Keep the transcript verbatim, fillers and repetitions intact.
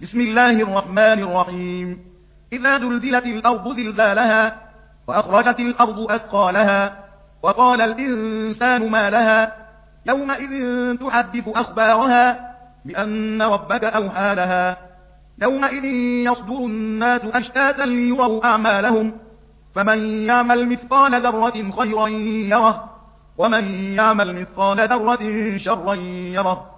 بسم الله الرحمن الرحيم. إذا زلزلت الأرض زلزالها وأخرجت الأرض أثقالها وقال الإنسان ما لها يومئذ تحدث أخبارها بأن ربك أوحى لها يومئذ يصدر الناس أشتاتا ليروا أعمالهم فمن يعمل مثقال ذرة خيرا يره ومن يعمل مثقال ذرة شرا يره